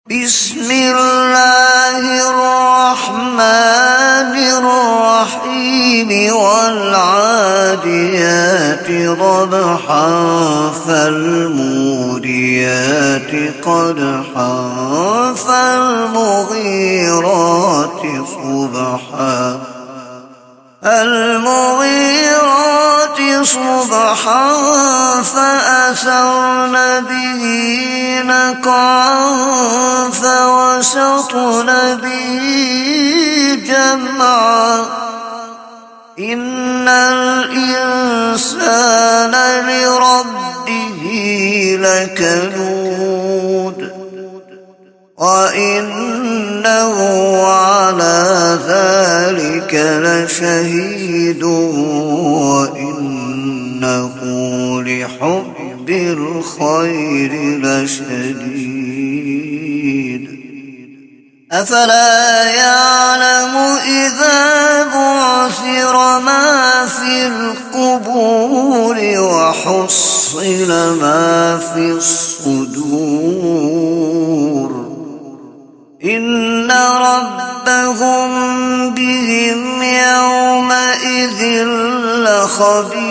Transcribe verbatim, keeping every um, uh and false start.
بسم الله الرحمن الرحيم والعاديات ضبحا فالموريات قدحا فالمغيرات صبحا المغيرات صبحا فأثرن به نقعا فوسطن به جمعا إن الإنسان لربه لكنود وإنه على ذلك لشهيد وإنه لحب الخير لشديد أفلا يعلم إذا بعثر ما في القبور وحصل ما في الصدور إن ربهم بهم يومئذ لخبير